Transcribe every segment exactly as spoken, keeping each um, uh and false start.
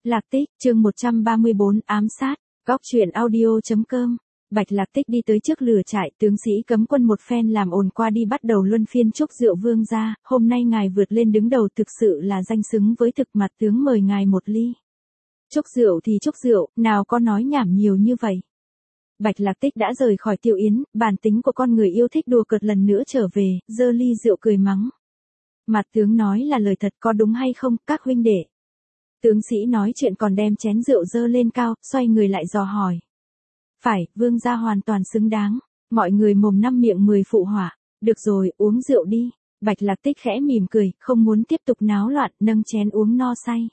Lạc Tích, chương một trăm ba mươi bốn, ám sát, góc truyện audio.com. Bạch Lạc Tích đi tới trước lửa trại, tướng sĩ cấm quân một phen làm ồn qua đi bắt đầu luân phiên chúc rượu vương gia, hôm nay ngài vượt lên đứng đầu thực sự là danh xứng với thực, mặt tướng mời ngài một ly. Chúc rượu thì chúc rượu, nào có nói nhảm nhiều như vậy. Bạch Lạc Tích đã rời khỏi Tiêu Yến, bản tính của con người yêu thích đùa cợt lần nữa trở về, giơ ly rượu cười mắng. Mặt tướng nói là lời thật, có đúng hay không, các huynh đệ? Tướng sĩ nói chuyện còn đem chén rượu dơ lên cao, xoay người lại dò hỏi. Phải, vương gia hoàn toàn xứng đáng. Mọi người mồm năm miệng mười phụ họa. Được rồi, uống rượu đi. Bạch Lạc Tích khẽ mỉm cười, không muốn tiếp tục náo loạn, nâng chén uống no say.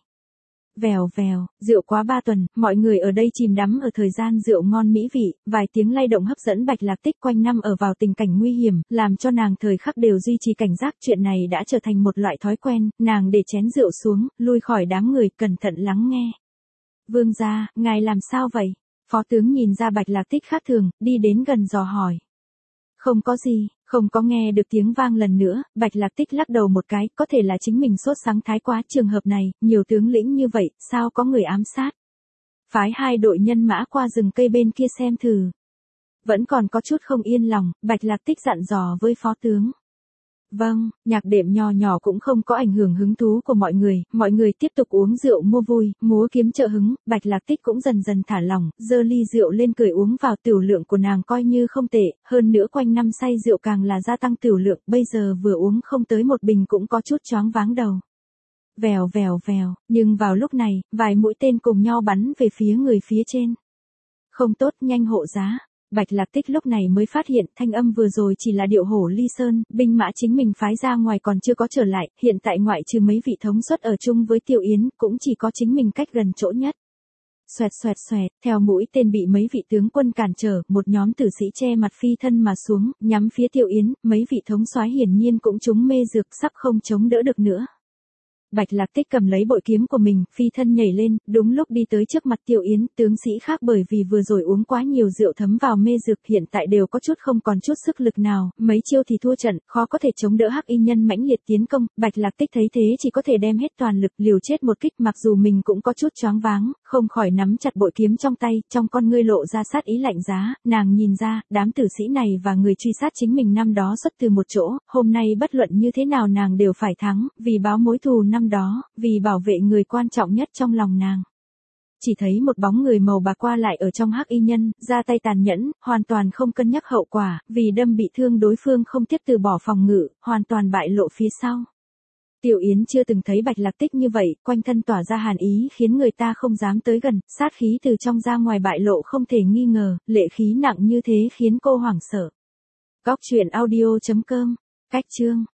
Vèo vèo, rượu quá ba tuần, mọi người ở đây chìm đắm ở thời gian rượu ngon mỹ vị, vài tiếng lay động hấp dẫn Bạch Lạc Tích quanh năm ở vào tình cảnh nguy hiểm, làm cho nàng thời khắc đều duy trì cảnh giác. Chuyện này đã trở thành một loại thói quen, nàng để chén rượu xuống, lui khỏi đám người, cẩn thận lắng nghe. Vương gia, ngài làm sao vậy? Phó tướng nhìn ra Bạch Lạc Tích khác thường, đi đến gần dò hỏi. Không có gì, không có. Nghe được tiếng vang lần nữa, Bạch Lạc Tích lắc đầu một cái, có thể là chính mình sốt sắng thái quá. Trường hợp này, nhiều tướng lĩnh như vậy, sao có người ám sát? Phái hai đội nhân mã qua rừng cây bên kia xem thử. Vẫn còn có chút không yên lòng, Bạch Lạc Tích dặn dò với phó tướng. Vâng, nhạc đệm nhỏ nhỏ cũng không có ảnh hưởng hứng thú của mọi người, mọi người tiếp tục uống rượu mua vui, múa kiếm trợ hứng, Bạch Lạc Tích cũng dần dần thả lỏng, giơ ly rượu lên cười uống vào. Tiểu lượng của nàng coi như không tệ, hơn nữa quanh năm say rượu càng là gia tăng tiểu lượng, bây giờ vừa uống không tới một bình cũng có chút choáng váng đầu. Vèo vèo vèo, nhưng vào lúc này, vài mũi tên cùng nhau bắn về phía người phía trên. Không tốt, nhanh hộ giá. Bạch Lạc Tích lúc này mới phát hiện thanh âm vừa rồi chỉ là điệu hổ ly sơn, binh mã chính mình phái ra ngoài còn chưa có trở lại, hiện tại ngoại trừ mấy vị thống suất ở chung với Tiêu Yến, cũng chỉ có chính mình cách gần chỗ nhất. Xoẹt xoẹt xoẹt, theo mũi tên bị mấy vị tướng quân cản trở, một nhóm tử sĩ che mặt phi thân mà xuống, nhắm phía Tiêu Yến, mấy vị thống soái hiển nhiên cũng trúng mê dược, sắp không chống đỡ được nữa. Bạch Lạc Tích cầm lấy bội kiếm của mình, phi thân nhảy lên, đúng lúc đi tới trước mặt Tiêu Yến, tướng sĩ khác bởi vì vừa rồi uống quá nhiều rượu thấm vào mê dược, hiện tại đều có chút không còn chút sức lực nào, mấy chiêu thì thua trận, khó có thể chống đỡ hắc y nhân mãnh liệt tiến công. Bạch Lạc Tích thấy thế chỉ có thể đem hết toàn lực liều chết một kích, mặc dù mình cũng có chút choáng váng, không khỏi nắm chặt bội kiếm trong tay, trong con ngươi lộ ra sát ý lạnh giá. Nàng nhìn ra, đám tử sĩ này và người truy sát chính mình năm đó xuất từ một chỗ, hôm nay bất luận như thế nào nàng đều phải thắng, vì báo mối thù năm đó, vì bảo vệ người quan trọng nhất trong lòng nàng. Chỉ thấy một bóng người màu bạc qua lại ở trong hắc y nhân, ra tay tàn nhẫn, hoàn toàn không cân nhắc hậu quả, vì đâm bị thương đối phương không tiếp từ bỏ phòng ngự, hoàn toàn bại lộ phía sau. Tiểu Yến chưa từng thấy Bạch Lạc Tích như vậy, quanh thân tỏa ra hàn ý khiến người ta không dám tới gần, sát khí từ trong ra ngoài bại lộ không thể nghi ngờ, lệ khí nặng như thế khiến cô hoảng sợ. Góc truyện audio.com, cách chương